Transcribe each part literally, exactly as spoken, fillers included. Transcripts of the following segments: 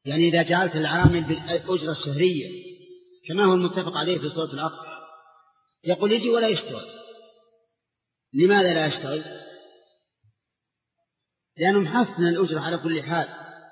يعني إذا جعلت العامل بالأجرة الشهرية كما هو المتفق عليه في صورة العقد يقول يجي ولا يشتغل. لماذا لا يشتغل؟ لأنه محسن الأجرة على كل حال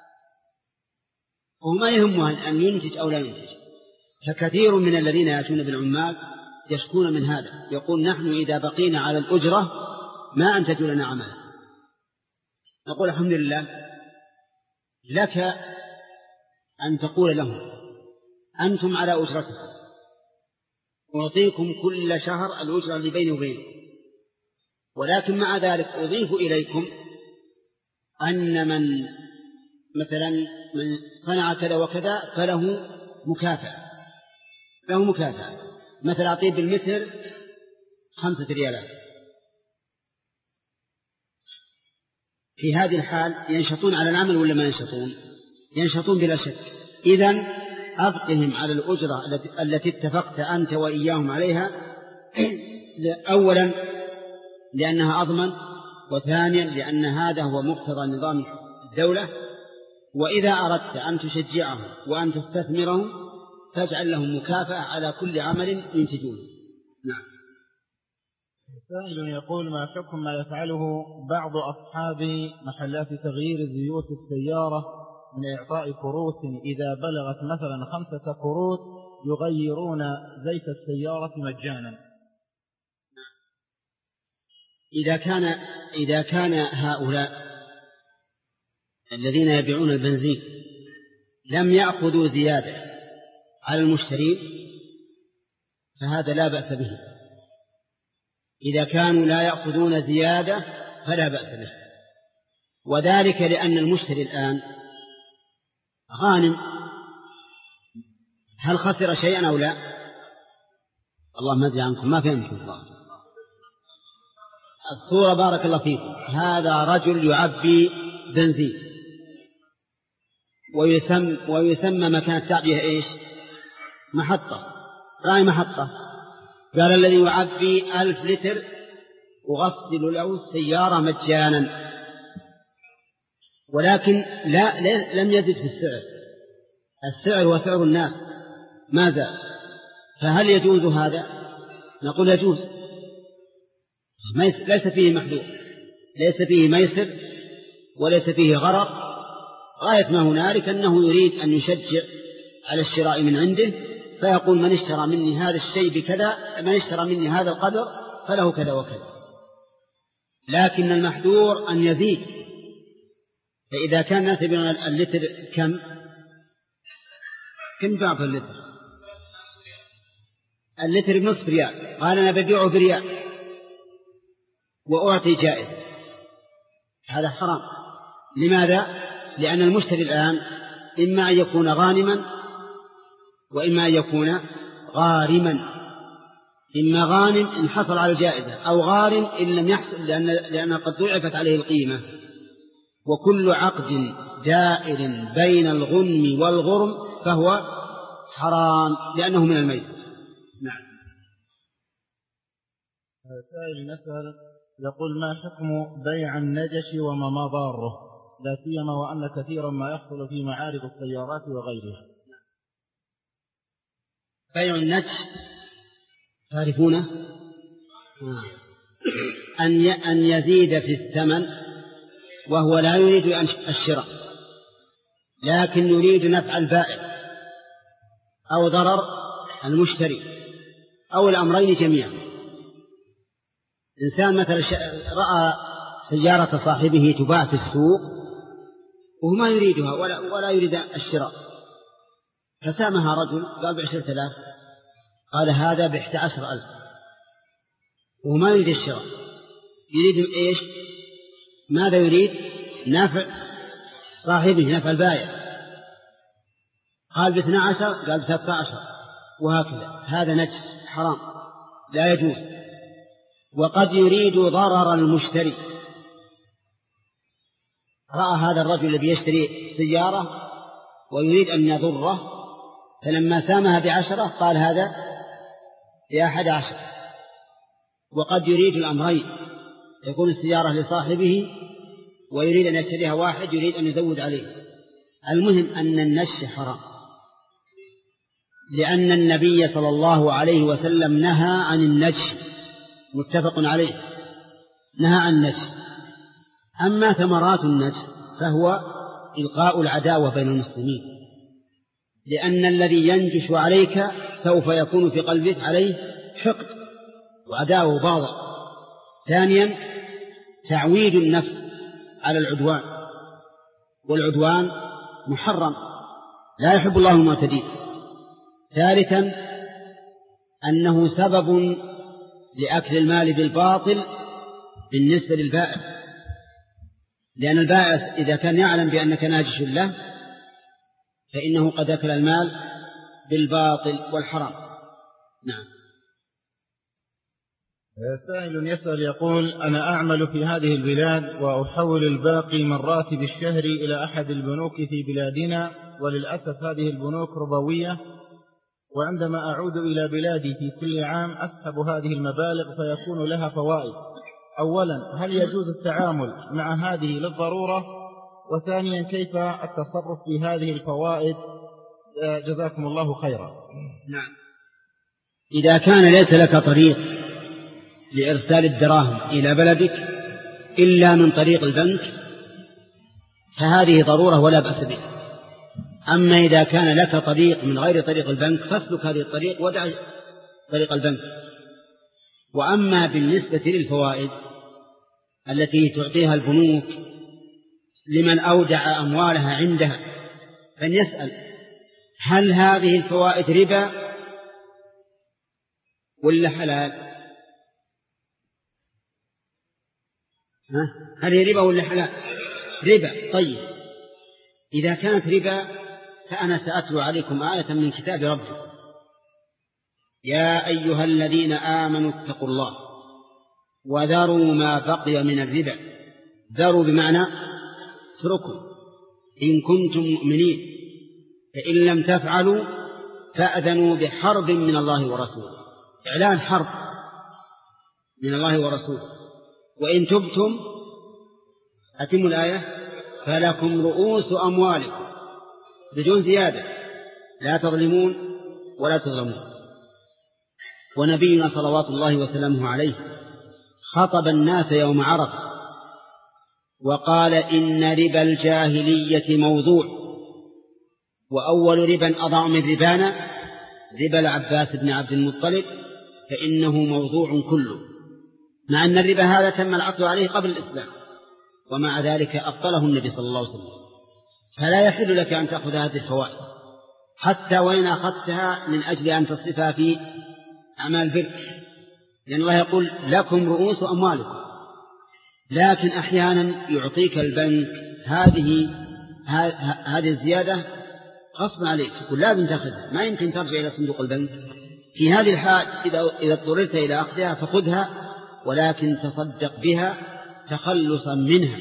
وما يهمه أن ينتج أو لا ينتج. فكثير من الذين يأتون بالعمال يشكون من هذا، يقول نحن إذا بقينا على الأجرة ما أنتجوا لنا عملا. نقول الحمد لله لك أن تقول لهم أنتم على أجرتكم أعطيكم كل شهر الأجرة اللي بيني وبينكم، ولكن مع ذلك أضيف إليكم أن من مثلا من صنع كذا وكذا فله مكافأة، له مكافأة مثل أعطيه بالمتر خمسة ريالات. في هذه الحال ينشطون على العمل ولا ما ينشطون؟ ينشطون بلا شك. إذن أبقهم على الأجرة التي اتفقت أنت وإياهم عليها، أولا لأنها أضمن، وثانيا لأن هذا هو مقتضى نظام الدولة. وإذا أردت أن تشجعهم وأن تستثمرهم فاجعل لهم مكافأة على كل عمل ينتجون. نعم. سائل يقول ما حكم ما يفعله بعض أصحاب محلات تغيير زيوت السيارة من إعطاء كروت إذا بلغت مثلا خمسة كروت يغيرون زيت السيارة مجانا؟ إذا كان إذا كان هؤلاء الذين يبيعون البنزين لم يأخذوا زيادة على المشترين فهذا لا بأس به. إذا كانوا لا يأخذون زيادة فلا بأس به، وذلك لأن المشتري الآن غانم. هل خسر شيئا أو لا؟ الله ما أدري عنكم، ما فهمتم الله. الصورة بارك الله فيكم، هذا رجل يعبي بنزين ويسمى, ويسمى مكان التعبية إيش؟ محطة، رأي محطة. قال الذي يعبي ألف لتر وغسل له السيارة مجانا، ولكن لا لم يزد في السعر، السعر هو سعر الناس ما زال. فهل يجوز هذا؟ نقول يجوز، ليس فيه محذور، ليس فيه ميسر وليس فيه غرر. غاية ما هنالك أنه يريد أن يشجع على الشراء من عنده، فيقول من اشترى مني هذا الشيء بكذا، من اشترى مني هذا القدر فله كذا وكذا. لكن المحذور أن يزيد. فإذا كان الناس يبيعون اللتر كم كم باع في اللتر؟ اللتر بنصف ريال، قال أنا ببيعه بريال وأعطي جائزة، هذا حرام. لماذا؟ لأن المشتري الآن إما أن يكون غانما وإما أن يكون غارما. إما غانم إن حصل على الجائزة، أو غارم إن لم يحصل لأن لأنها قد ضعفت عليه القيمة. وكل عقد دائر بين الغنم والغرم فهو حرام لأنه من الميسر. نعم. سائل نسأل يقول ما حكم بيع النجش وما مضاره، لا سيما وأن كثيرا ما يحصل في معارض السيارات وغيرها؟ بيع النجش تعرفونه؟ أن أن يزيد في الثمن وهو لا يريد الشراء لكن يريد نفع البائع أو ضرر المشتري أو الأمرين جميعا. إنسان مثلا رأى سيارة صاحبه تباع في السوق وهو ما يريدها ولا, ولا يريد الشراء، فسامها رجل قال بعشرة آلاف، قال هذا بإحدى عشر ألف، وهو ما يريد الشراء، يريد إيش؟ ماذا يريد؟ نفع صاحبه، نفع البائع. قال باثنى عشر، قال بثلاثة عشر، وهكذا. هذا نجس حرام لا يجوز. وقد يريد ضرر المشتري، رأى هذا الرجل الذي يشتري سيارة ويريد أن يضره، فلما سامها بعشرة قال هذا بأحد عشر. وقد يريد الأمرين، يكون السيارة لصاحبه ويريد أن يشتريها واحد يريد أن يزود عليه. المهم أن النش حرام، لأن النبي صلى الله عليه وسلم نهى عن النش، متفق عليه، نهى عن النش. أما ثمرات النش فهو إلقاء العداوة بين المسلمين، لأن الذي ينجش عليك سوف يكون في قلبك عليه حقد وعداوة وبغضاء. ثانيا تعويد النفس على العدوان، والعدوان محرم لا يحب الله المعتدين. ثالثا أنه سبب لأكل المال بالباطل بالنسبة للبائع، لأن البائع إذا كان يعلم بأنك ناجش له فإنه قد أكل المال بالباطل والحرام. نعم. سائل يسأل يقول: أنا أعمل في هذه البلاد وأحول الباقي من راتب الشهر إلى أحد البنوك في بلادنا، وللأسف هذه البنوك ربوية، وعندما أعود إلى بلادي في كل عام أسحب هذه المبالغ فيكون لها فوائد. أولا، هل يجوز التعامل مع هذه للضرورة؟ وثانيا، كيف التصرف في هذه الفوائد؟ جزاكم الله خيرا. نعم. إذا كان ليس لك طريق لإرسال الدراهم إلى بلدك إلا من طريق البنك فهذه ضرورة ولا بأس بها. أما إذا كان لك طريق من غير طريق البنك فاسلك هذه الطريق ودع طريق البنك. وأما بالنسبة للفوائد التي تعطيها البنوك لمن أودع أموالها عندها فليسأل: هل هذه الفوائد ربا ولا حلال؟ ها؟ هل هي ربا ولا حلال؟ ربا. طيب، إذا كانت ربا فأنا سأتلو عليكم آية من كتاب ربكم: يا أيها الذين آمنوا اتقوا الله وذروا ما بقي من الربا. ذروا بمعنى اتركوا إن كنتم مؤمنين، فإن لم تفعلوا فأذنوا بحرب من الله ورسوله. إعلان حرب من الله ورسوله. وإن تبتم أتموا الآية فلكم رؤوس أموالكم بدون زيادة لا تظلمون ولا تظلمون. ونبينا صلوات الله وسلامه عليه خطب الناس يوم عرفة وقال: إن ربا الجاهلية موضوع، وأول ربا أضع من ربانا ربا العباس بن عبد المطلب فإنه موضوع كله. مع أن الربا هذا تم العقد عليه قبل الإسلام، ومع ذلك أبطله النبي صلى الله عليه وسلم. فلا يحل لك أن تأخذ هذه الفوائد حتى وإن أخذتها من أجل أن تصرفها في أعمال بر، لأن الله يقول: لكم رؤوس أموالكم. لكن أحيانا يعطيك البنك هذه هذه الزيادة غصبا عليك، تقول لازم تأخذها، ما يمكن ترجع إلى صندوق البنك. في هذه الحال إذا إذا اضطررت إلى أخذها فخذها، ولكن تصدق بها تخلصا منها.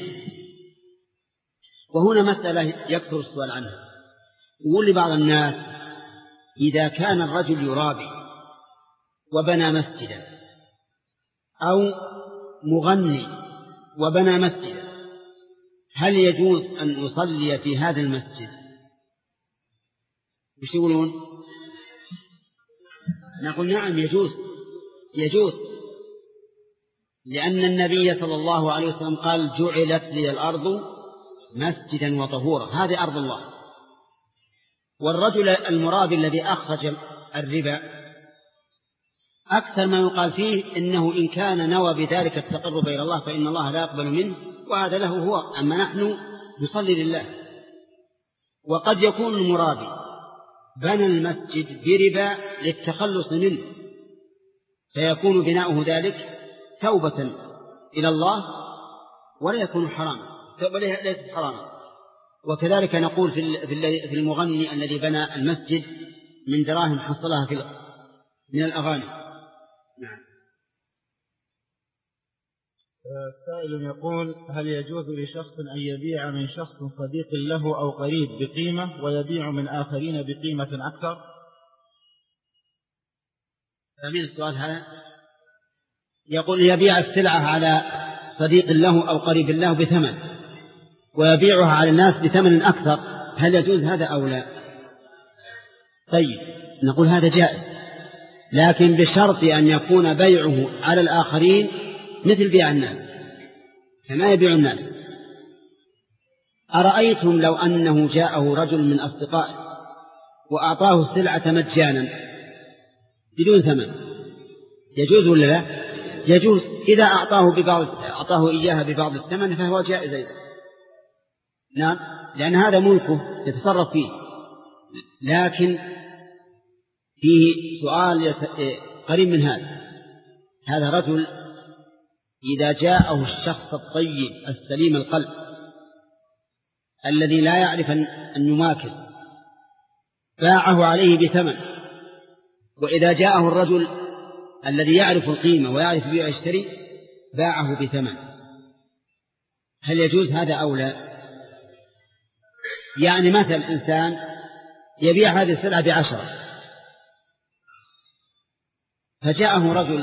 وهنا مسألة يكثر السؤال عنها. يقول لبعض الناس: إذا كان الرجل يرابي وبنى مسجدا، أو مغني وبنى مسجدا، هل يجوز أن أصلي في هذا المسجد؟ وش يقولون؟ نقول: نعم يجوز، يجوز، لأن النبي صلى الله عليه وسلم قال: جعلت لي الأرض مسجدا وطهورا. هذه أرض الله. والرجل المرابي الذي أخرج الربا أكثر ما يقال فيه إنه إن كان نوى بذلك التقرب إلى الله فإن الله لا يقبل منه، وهذا له هو. أما نحن نصلي لله. وقد يكون المرابي بنى المسجد بربا للتخلص منه، فيكون بناؤه ذلك توبة إلى الله ولا يكون حراما، ليس حراما. وكذلك نقول في المغني الذي بنى المسجد من دراهم حصلها في من الأغاني. نعم. سائل يقول: هل يجوز لشخص أن يبيع من شخص صديق له أو قريب بقيمة ويبيع من آخرين بقيمة أكثر؟ فمن السؤال هذا يقول: يبيع السلعة على صديق له أو قريب له بثمن ويبيعها على الناس بثمن أكثر. هل يجوز هذا أو لا؟ طيب نقول هذا جائز، لكن بشرط أن يكون بيعه على الآخرين مثل بيع الناس كما يبيع الناس. أرأيتم لو أنه جاءه رجل من أصدقائه وأعطاه السلعة مجانا بدون ثمن، يجوز ولا لا؟ يجوز إذا أعطاه ببعض أعطاه إياها ببعض الثمن فهو جائز أيضا. نعم، لأن هذا ملكه يتصرف فيه. لكن فيه سؤال قريب من هذا. هذا رجل إذا جاءه الشخص الطيب السليم القلب الذي لا يعرف أن يماكس باعه عليه بثمن، وإذا جاءه الرجل الذي يعرف القيمة ويعرف بيع يشتري باعه بثمن، هل يجوز هذا أو لا؟ يعني مثل إنسان يبيع هذه السلعة بعشرة، فجاءه رجل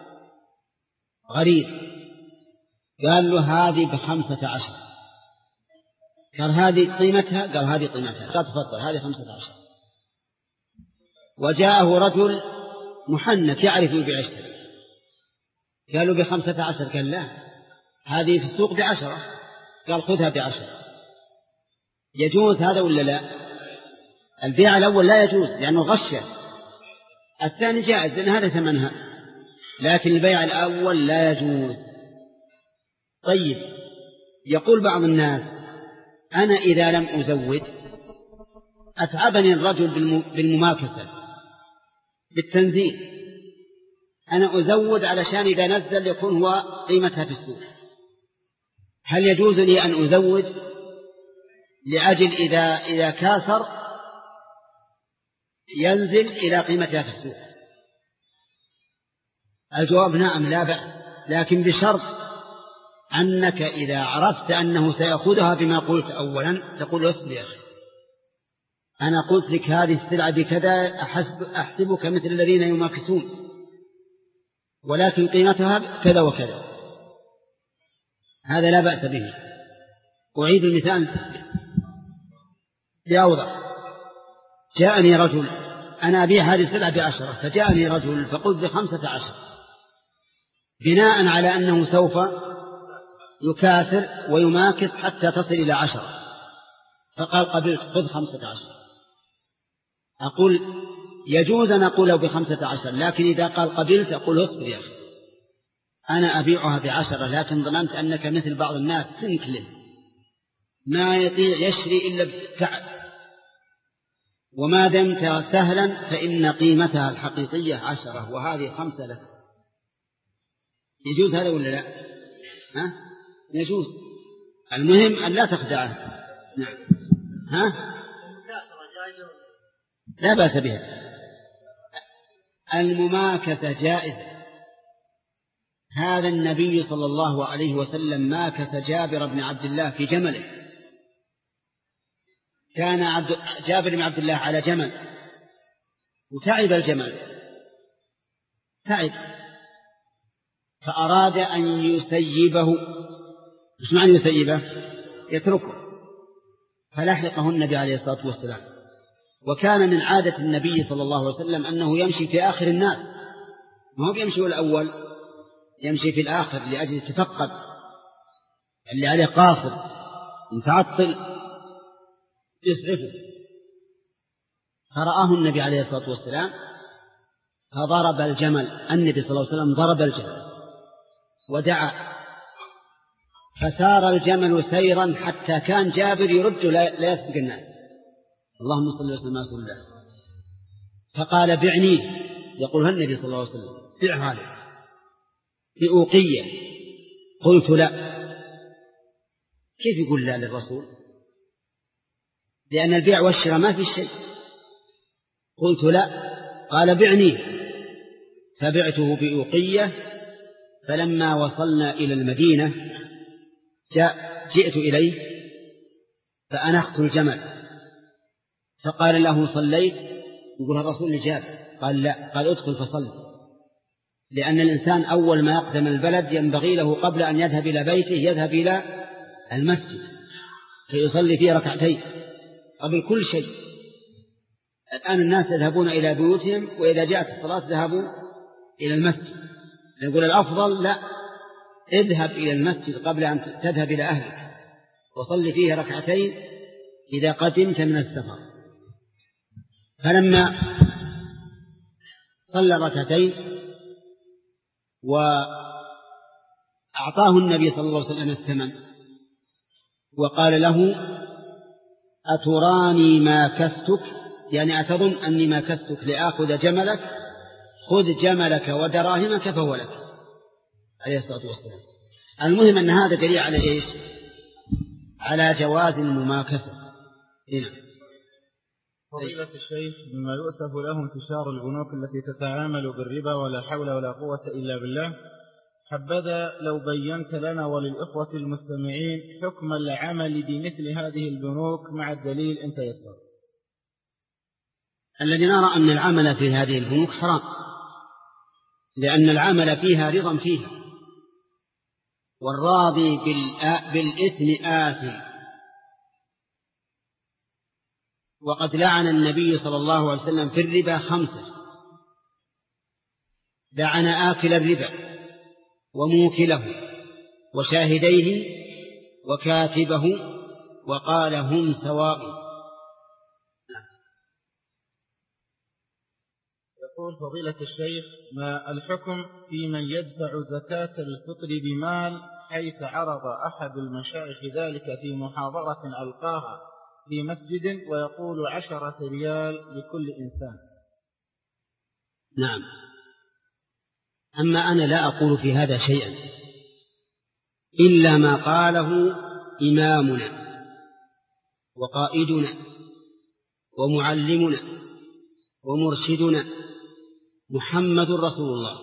غريب قال له هذه بخمسة عشر، قال هذه قيمتها، قال هذه قيمتها، قال تفضل هذه خمسة عشر. وجاءه رجل محنك يعرف يبيع يشتري قالوا بخمسة عشر، قال لا هذه في السوق بعشرة، قال خذها بعشرة. يجوز هذا ولا لا؟ البيع الأول لا يجوز لأنه غشة، الثاني جائز لأن هذا ثمنها، لكن البيع الأول لا يجوز. طيب يقول بعض الناس أنا إذا لم أزود أتعبني الرجل بالمماكسة بالتنزيل، أنا أزود علشان إذا نزل يكون هو قيمتها في السوق، هل يجوز لي أن أزود لأجل إذا, إذا كاسر ينزل إلى قيمتها في السوق؟ الجواب نعم لا بأس، لكن بشرط أنك إذا عرفت أنه سيأخذها بما قلت أولا تقول اصبر يا أخي، أنا قلت لك هذه السلعة بكذا أحسب أحسبك مثل الذين يماكسون، ولكن قيمتها كذا وكذا، هذا لا بأس به. أعيد المثال لأوضح. جاءني رجل أنا أبيع هذه السلعة بعشرة، فجاءني رجل فقلت بخمسة عشر بناء على أنه سوف يكاثر ويماكس حتى تصل إلى عشرة، فقال قبلت خذ خمسة عشر. أقول يجوز أن أقوله بخمسة عشر، لكن إذا قال قبلت أقول اصبر يا أخي أنا أبيعها بعشرة، لكن ظننت أنك مثل بعض الناس تنكلم ما يطيع يشري إلا بتعب، وما دمت سهلا فإن قيمتها الحقيقية عشرة وهذه خمسة لك. يجوز هذا ولا لا؟ ها؟ يجوز، المهم أن لا تخدعه. نعم. ها؟ لا بأس بها، المماكسة جائزة. هذا النبي صلى الله عليه وسلم ماكث جابر بن عبد الله في جمله، كان عبد جابر بن عبد الله على جمل وتعب الجمل تعب فأراد أن يسيبه. مش معنى يسيبه؟ يتركه، فلحقه النبي عليه الصلاة والسلام. وكان من عادة النبي صلى الله عليه وسلم أنه يمشي في آخر الناس، ما هو بيمشي الأول، يمشي في الآخر لأجل يتفقد اللي عليه قاصر متعطل يسعفه. فرآه النبي عليه الصلاة والسلام فضرب الجمل، النبي صلى الله عليه وسلم ضرب الجمل ودعا، فسار الجمل سيرا حتى كان جابر يرد لا يسبق الناس، اللهم صل وسلم على رسول الله. فقال بعني، يقول النبي صلى الله عليه وسلم بيع هذا بأوقية. قلت لا. كيف يقول لا للرسول؟ لأن البيع والشراء ما في شيء. قلت لا. قال بعني، فبعته بأوقية. فلما وصلنا إلى المدينة جاء جئت إليه فأنخت الجمل، فقال له صليت؟ يقول الرسول لجابر، قال لا. قال ادخل فصل، لأن الإنسان أول ما يقدم البلد ينبغي له قبل أن يذهب إلى بيته يذهب إلى المسجد فيصلي فيه ركعتين قبل كل شيء. الآن الناس يذهبون إلى بيوتهم، وإذا جاءت الصلاة ذهبوا إلى المسجد. نقول الأفضل لا، اذهب إلى المسجد قبل أن تذهب إلى أهلك، وصل فيه ركعتين إذا قدمت من السفر. فلما صلى ركعتين وأعطاه النبي صلى الله عليه وسلم الثمن وقال له: أتراني ما كستك، يعني أتظن أني ما كستك لآخذ جملك؟ خذ جملك ودراهمك فهو لك، عليه الصلاة والسلام. المهم أن هذا دليل على إيش؟ على جواز المماكسة. هنا فضيلة الشيخ، مما يؤسف له انتشار البنوك التي تتعامل بالربا ولا حول ولا قوة إلا بالله. حبذا لو بينت لنا وللإخوة المستمعين حكم العمل بمثل هذه البنوك مع الدليل إن تيسر. الذي نرى أن العمل في هذه البنوك حرام، لأن العمل فيها رضا فيها، والراضي بالإثم آثم. وقد لعن النبي صلى الله عليه وسلم في الربا خمسة: لعن آكل الربا وموكله وشاهديه وكاتبه وقال هم سواء. يقول فضيلة الشيخ: ما الحكم في من يدفع زكاة الفطر بمال، حيث عرض أحد المشايخ ذلك في محاضرة ألقاها في مسجد ويقول عشرة ريال لكل إنسان؟ نعم. أما أنا لا أقول في هذا شيئا إلا ما قاله إمامنا وقائدنا ومعلمنا ومرشدنا محمد رسول الله.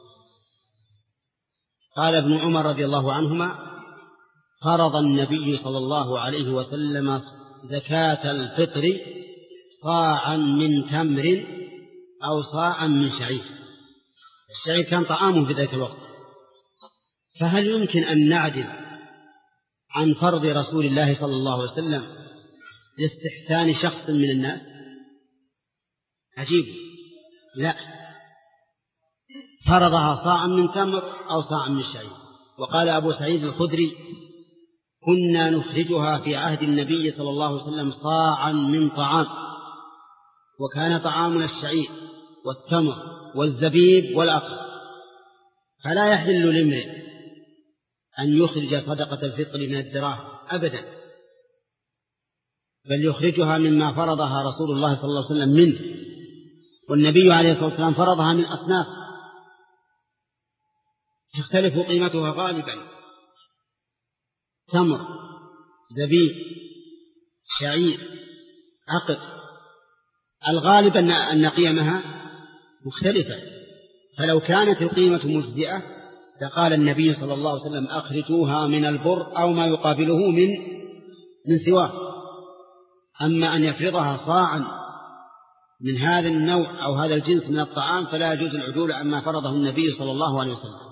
قال ابن عمر رضي الله عنهما: فرض النبي صلى الله عليه وسلم زكاة الفطر صاعا من تمر أو صاعا من شعير. الشعير كان طعامه في ذلك الوقت. فهل يمكن أن نعدل عن فرض رسول الله صلى الله عليه وسلم لاستحسان شخص من الناس؟ عجيب. لا، فرضها صاعا من تمر أو صاعا من شعير. وقال أبو سعيد الخدري: كنا نخرجها في عهد النبي صلى الله عليه وسلم صاعا من طعام، وكان طعامنا الشعير والتمر والزبيب والأقصى. فلا يحل لامرئ أن يخرج صدقة الفطر من الدراهم أبدا، بل يخرجها مما فرضها رسول الله صلى الله عليه وسلم منه، والنبي عليه الصلاة والسلام فرضها من أصناف تختلف قيمتها غالبا: تمر، زبيب، شعير، عقد. الغالب أن قيمها مختلفة. فلو كانت القيمة مجزئة لقال النبي صلى الله عليه وسلم: أخرجوها من البر أو ما يقابله من من سواه. أما أن يفرضها صاعا من هذا النوع أو هذا الجنس من الطعام فلا يجوز العدول عما فرضه النبي صلى الله عليه وسلم.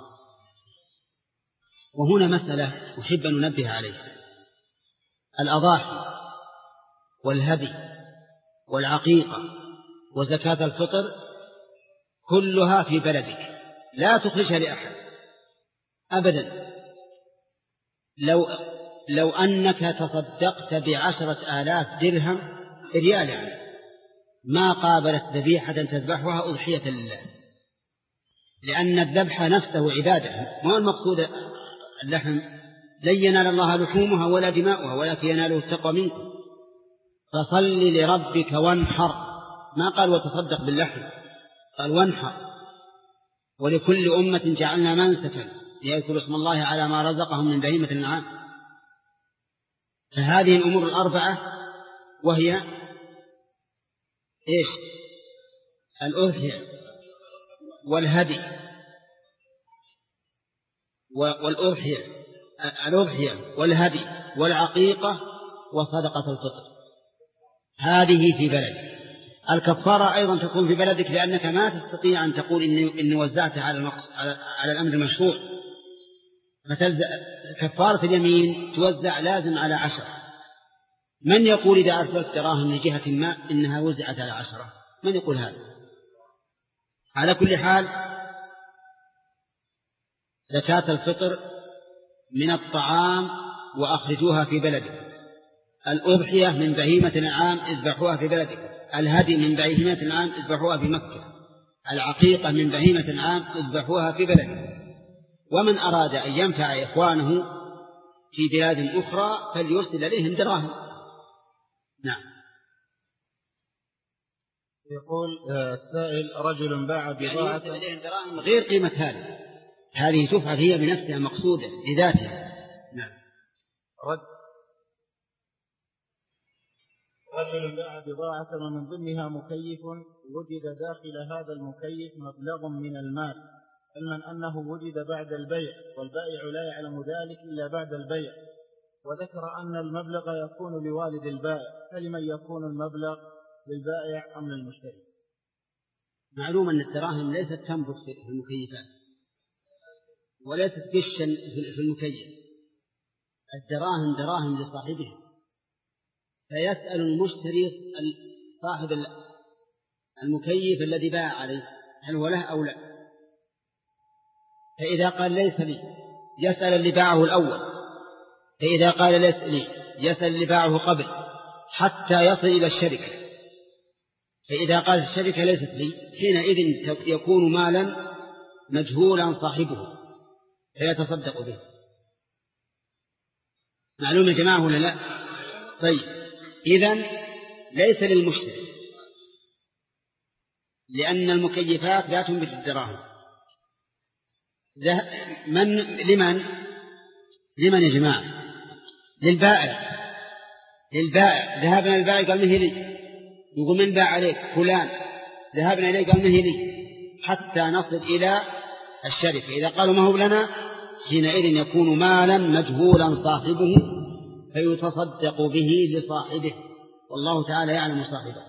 وهنا مسألة أحب أن ننبه عليها: الأضاحي والهدي والعقيقة وزكاة الفطر كلها في بلدك، لا تخرجها لأحد أبدا. لو, لو أنك تصدقت بعشرة آلاف درهم ريال يعني ما قابلت ذبيحة تذبحها أضحية لله، لأن الذبح نفسه عبادة. ما المقصود اللحم؟ لن ينال الله لحومها ولا دماؤها ولكن يناله التقوى منكم. فصل لربك وانحر، ما قال وتصدق باللحم، قال وانحر. ولكل أمة جعلنا منسكا ليذكروا اسم الله على ما رزقهم من بهيمة الأنعام. فهذه الأمور الأربعة وهي إيش؟ الأضحية والهدي والأضحية الأضحية والهدي والعقيقة وصدقة الفطر، هذه في بلدك. الكفارة أيضا تكون في بلدك، لأنك ما تستطيع أن تقول إني, إني وزعتها على, على الأمر المشروع. كفارة اليمين توزع لازم على عشر، من يقول إذا أرسلت دراهم لجهة ما إنها وزعت على عشرة؟ من يقول هذا؟ على كل حال زكاة الفطر من الطعام وأخرجوها في بلدكم، الأضحية من بهيمة الأنعام اذبحوها في بلدكم، الهدي من بهيمة الأنعام اذبحوها في مكة، العقيقة من بهيمة الأنعام اذبحوها في بلدكم. ومن أراد أن ينفع إخوانه في بلاد أخرى فليرسل إليهم دراهم. نعم. يقول السائل: رجل باع بضاعة يعني إليهم دراهم غير قيمة هذه، هذه تفعل هي بنفسها مقصودة لذاتها. نعم. رد رجل باع بضاعة ومن ضمنها مكيف وجد داخل هذا المكيف مبلغ من المال، علما أنه وجد بعد البيع والبائع لا يعلم ذلك إلا بعد البيع، وذكر أن المبلغ يكون لوالد البائع، فلمن يكون المبلغ للبائع أم للمشتري؟ معلوم أن الدراهم ليست تنبت في المكيفات وليست غشا في المكيف، الدراهم دراهم لصاحبها، فيسأل المشتري صاحب المكيف الذي باع عليه هل هو له أو لا، فإذا قال ليس لي يسأل اللي باعه الأول، فإذا قال ليس لي يسأل اللي باعه قبل حتى يصل إلى الشركة، فإذا قال الشركة ليست لي حينئذ يكون مالا مجهولا صاحبه فيتصدق به. معلوم يا جماعة ولا لا؟ طيب، إذن ليس للمشتري لأن المكيفات لا تنبت الدراهم. من لمن لمن يا جماعة؟ للبائع. للبائع ذهبنا البائع قال مه لي، يقول من باع عليك؟ فلان. ذهبنا إليه قال مه لي، حتى نصل إلى الشركة. إذا قالوا ما هو لنا حينئذ يكون مالا مجهولا صاحبه فيتصدق به لصاحبه، والله تعالى يعلم صاحبه.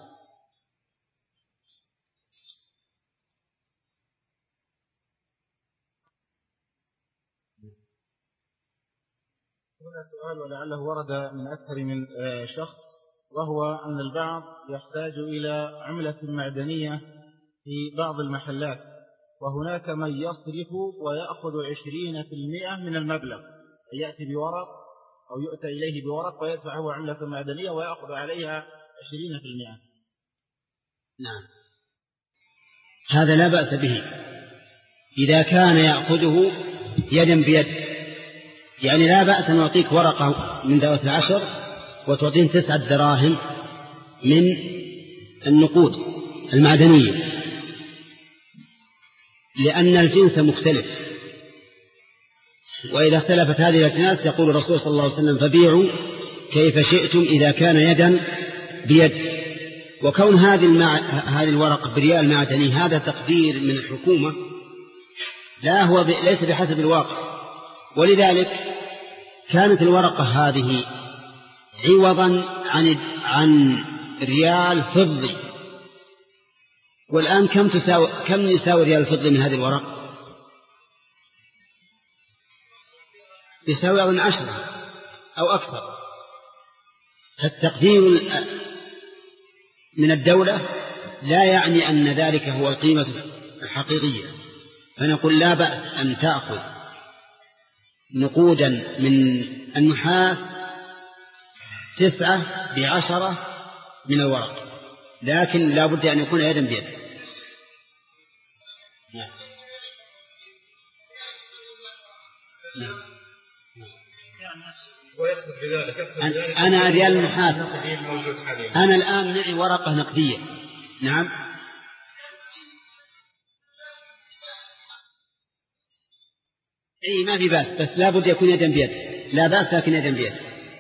هنا سؤال ولعله ورد من أكثر من شخص، وهو أن البعض يحتاج إلى عملة معدنية في بعض المحلات، وهناك من يصرف ويأخذ عشرين في المئة من المبلغ، يأتي بورق أو يؤتى إليه بورق ويدفع هو عملة معدنية ويأخذ عليها عشرين في المئة. نعم، هذا لا بأس به إذا كان يأخذه يدا بيد، يعني لا بأس أن يعطيك ورقة من ذوات العشر وتعطين تسعة دراهم من النقود المعدنية، لأن الجنس مختلف، وإذا اختلفت هذه الأجناس يقول الرسول صلى الله عليه وسلم فبيعوا كيف شئتم إذا كان يدا بيد. وكون هذه المع... هذه الورقة بريال معدني هذا تقدير من الحكومة، لا هو ب... ليس بحسب الواقع، ولذلك كانت الورقة هذه عوضا عن عن ريال فضي. والآن كم تساوي كم يساوي ريال فضي من هذه الورقة؟ يساوي أظن عشرة أو أكثر. فالتقدير من الدولة لا يعني أن ذلك هو القيمة الحقيقية، فنقول لا بأس أن تأخذ نقودا من النحاس تسعة بعشرة من الورق، لكن لا بد أن يكون يدا بيد. نعم. نعم. أنا ريال النحاس، أنا الآن معي ورقة نقدية. نعم. أي ما في بأس، بس لا بد يكون يدا بيد، لا بأس لكن يدا بيد.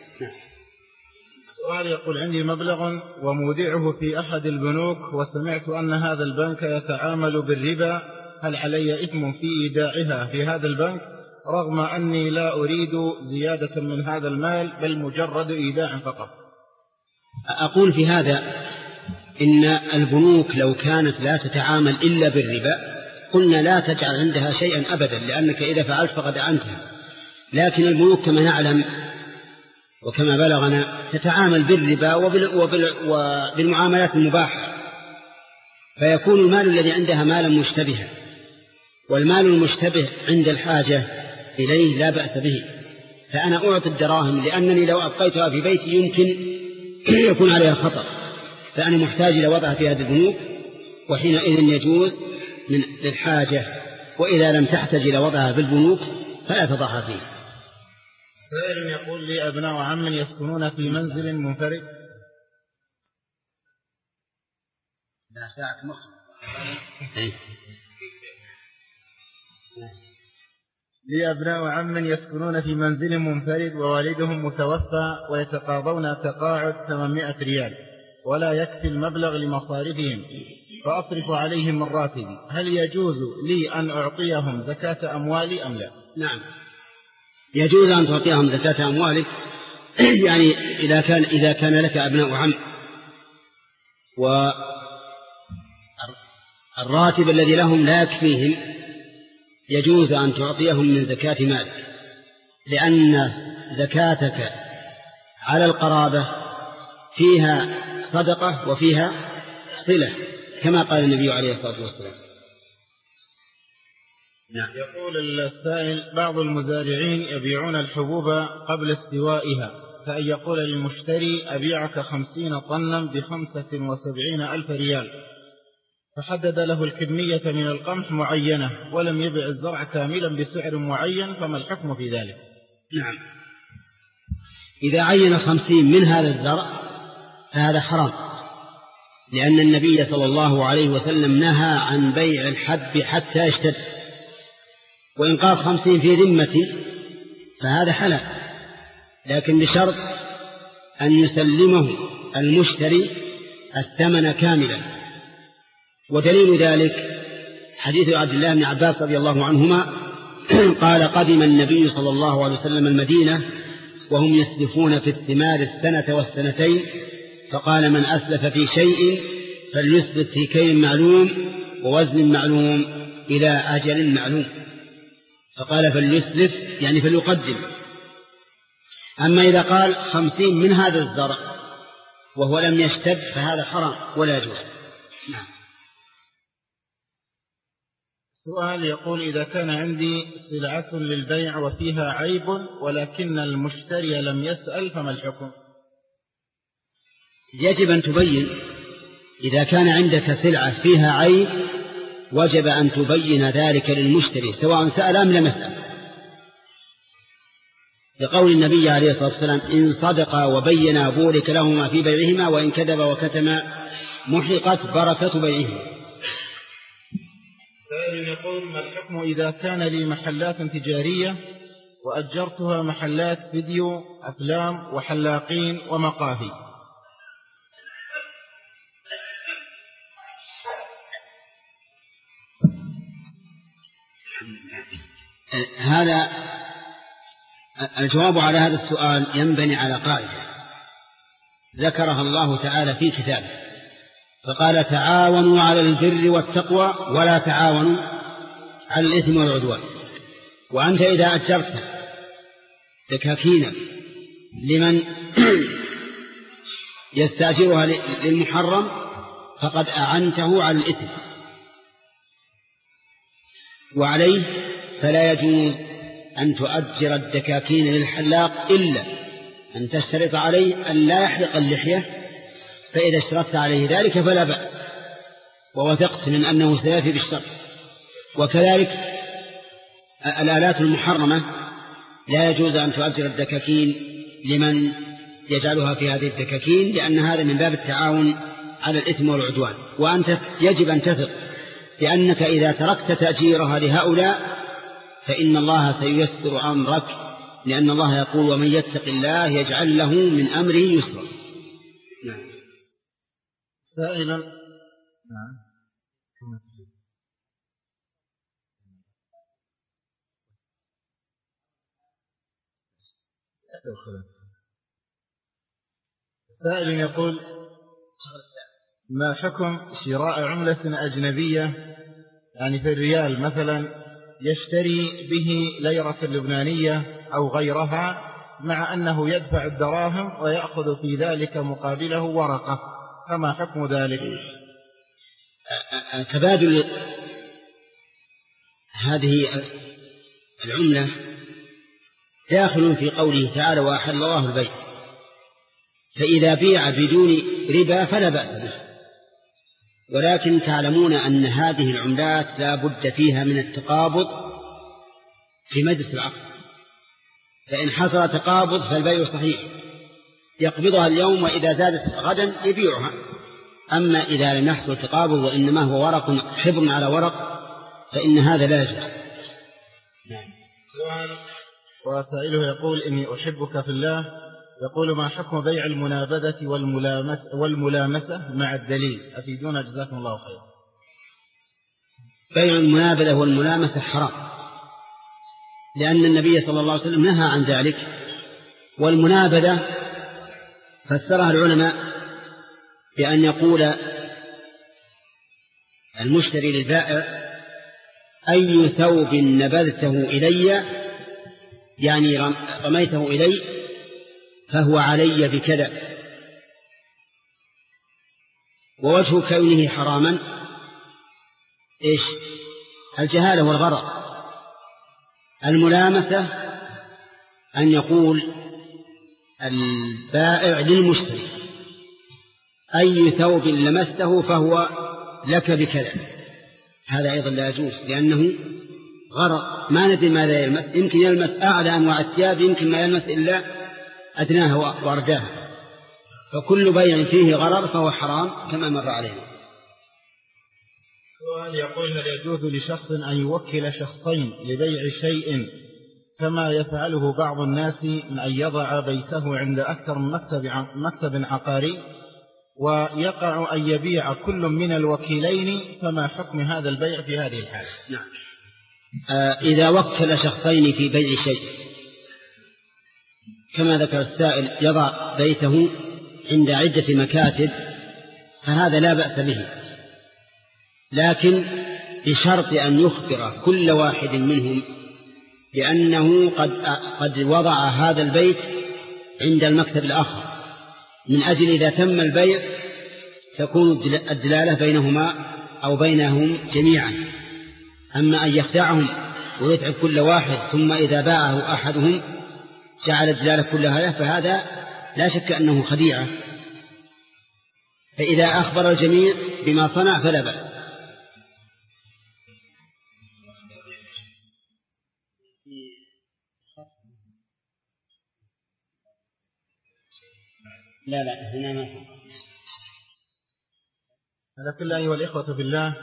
سؤال يقول عندي مبلغ ومودعه في أحد البنوك وسمعت أن هذا البنك يتعامل بالربا، هل علي إثم في إيداعها في هذا البنك رغم أني لا أريد زيادة من هذا المال بل مجرد إيداع فقط؟ أقول في هذا إن البنوك لو كانت لا تتعامل إلا بالربا قلنا لا تجعل عندها شيئا أبدا، لأنك إذا فعلت فقد أعنتها. لكن البنوك كما نعلم وكما بلغنا تتعامل بالربا وبالمعاملات المباحة، فيكون المال الذي عندها مالا مشتبها، والمال المشتبه عند الحاجة إليه لا بأس به. فأنا أعطي الدراهم لأنني لو أبقيتها في بيتي يمكن يكون عليها خطر، فأنا محتاج إلى وضعها في هذه البنوك، وحينئذ يجوز من للحاجة. وإذا لم تحتاج إلى وضعها في البنوك فلا تضعها فيه. سائل يقول لي أبناء عم يسكنون في منزل منفرد. لا ساعة مخ. لي أبناء عم يسكنون في منزل منفرد ووالدهم متوفى ويتقاضون تقاعد ثمانمائة ريال ولا يكفي المبلغ لمصارفهم، فأصرف عليهم من راتبي، هل يجوز لي أن أعطيهم زكاة أموالي أم لا؟ نعم، يجوز أن تعطيهم زكاة أموالك. يعني إذا كان إذا كان لك أبناء عم والراتب الذي لهم لا يكفيهم، يجوز أن تعطيهم من زكاة مالك، لأن زكاتك على القرابة فيها صدقة وفيها صلة، كما قال النبي عليه الصلاة والسلام. نعم. يقول السائل: بعض المزارعين يبيعون الحبوب قبل استوائها، فأن يقول للمشتري: أبيعك خمسين طنا بخمسة وسبعين ألف ريال، فحدد له الكمية من القمح معينة ولم يبع الزرع كاملا بسعر معين، فما الحكم في ذلك؟ نعم، إذا عين خمسين من هذا الزرع فهذا حرام، لأن النبي صلى الله عليه وسلم نهى عن بيع الحب حتى يشتد. وإن قال خمسين في ذمتي فهذا حلال، لكن بشرط أن يسلمه المشتري الثمن كاملا. ودليل ذلك حديث عبد الله بن عباس رضي الله عنهما قال: قدم النبي صلى الله عليه وسلم المدينة وهم يسلفون في الثمار السنة والسنتين، فقال: من أسلف في شيء فليسلف في كيل معلوم ووزن معلوم إلى أجل معلوم. فقال فليسلف يعني فليقدم. أما إذا قال خمسين من هذا الزرع وهو لم يشتد فهذا حرام ولا يجوز. نعم. سؤال يقول: إذا كان عندي سلعة للبيع وفيها عيب ولكن المشتري لم يسأل، فما الحكم؟ يجب أن تبين. إذا كان عندك سلعة فيها عيب وجب أن تبين ذلك للمشتري سواء سأل أم لم يسأل، لقول النبي عليه الصلاة والسلام: إن صدقا وبينا بورك لهما في بيعهما، وإن كذب وكتما محقت بركة بيعهما. سائل يقول: ما الحكم إذا كان لي محلات تجارية وأجرتها محلات فيديو أفلام وحلاقين ومقاهي؟ هذا الجواب على هذا السؤال ينبني على قاعدة ذكرها الله تعالى في كتابه، فقال: تعاونوا على البر والتقوى ولا تعاونوا على الإثم والعدوان. وأنت إذا أجرت دكاكين لمن يستأجرها للمحرم فقد أعنته على الإثم، وعليه فلا يجوز أن تؤجر الدكاكين للحلاق إلا أن تشترط عليه أن لا يحلق اللحية، فإذا اشترطت عليه ذلك فلا بأس ووثقت من أنه سيأتي بالشرط. وكذلك الآلات المحرمة لا يجوز أن تؤجر الدكاكين لمن يجعلها في هذه الدكاكين، لأن هذا من باب التعاون على الإثم والعدوان. وأنت يجب أن تثق بأنك إذا تركت تأجيرها لهؤلاء فإن الله سييسر أمرك، لأن الله يقول: ومن يتق الله يجعل له من أمره يسرا. نعم. سائلا نعم. سائل يقول: ما حكم شراء عملة أجنبية، يعني في الريال مثلا، يشتري به ليرة اللبنانية أو غيرها مع أنه يدفع الدراهم ويأخذ في ذلك مقابله ورقة، فما حكم ذلك؟ تبادل هذه العملة داخل في قوله تعالى وأحل الله البيع، فإذا بيع بدون ربا فلا بأس به، ولكن تعلمون أن هذه العملات لا بد فيها من التقابض في مجلس العقد، فإن حصل تقابض فالبيع صحيح يقبضها اليوم، وإذا زادت غدا يبيعها. أما إذا لم يحصل تقابض وإنما هو ورق حبر على ورق فإن هذا لا يجوز. نعم. وسائله يقول إني أحبك في الله، يقول ما حكم بيع المنابذة والملامسة, والملامسة مع الدليل؟ أفيدونا جزاكم الله خير. بيع المنابذة والملامسة حرام، لأن النبي صلى الله عليه وسلم نهى عن ذلك. والمنابذة فسرها العلماء بأن يقول المشتري للبائع أي ثوب نبذته إلي، يعني رميته إلي فهو علي بكذا. ووجه كونه حراما إيش؟ الجهالة والغرر. الملامسة أن يقول البائع للمشتري أي ثوب لمسته فهو لك بكذا، هذا أيضا لا يجوز لأنه غرر، ما ندري ماذا يلمس، يمكن يلمس أعلى أنواع الثياب، يمكن ما يلمس إلا أدناها وأرداها، فكل بيع فيه غرر فهو حرام كما مر علينا. سؤال يقول هل يجوز لشخص أن يوكل شخصين لبيع شيء كما يفعله بعض الناس من أن يضع بيته عند أكثر من مكتب, مكتب عقاري ويقع أن يبيع كل من الوكيلين، فما حكم هذا البيع في هذه الحالة؟ نعم. آه إذا وكل شخصين في بيع شيء كما ذكر السائل يضع بيته عند عدة مكاتب فهذا لا بأس به، لكن بشرط أن يخبر كل واحد منهم بأنه قد, قد وضع هذا البيت عند المكتب الآخر، من أجل إذا تم البيع تكون الدلالة بينهما أو بينهم جميعا. أما أن يخدعهم ويتعب كل واحد ثم إذا باعه أحدهم جعل الدلالة كلها له فهذا لا شك أنه خديعة. فإذا أخبر الجميع بما صنع فلا بأس. لا لا هنا ما في. على كل أيها الإخوة في الله،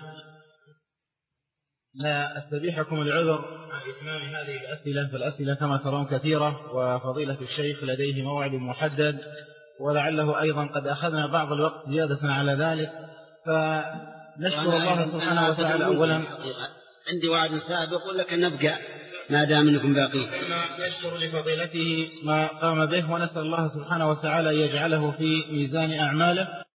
لا أستبيحكم العذر عن إتمام هذه الأسئلة، فالأسئلة كما ترون كثيرة، وفضيلة الشيخ لديه موعد محدد، ولعله أيضا قد أخذنا بعض الوقت زيادة على ذلك، فنشكر الله سبحانه وتعالى. أولا عندي وعد سابق يقول لك أن نبقى ما دام منكم باقين. نشكر لفضيلته ما قام به، ونسأل الله سبحانه وتعالى يجعله في ميزان أعماله.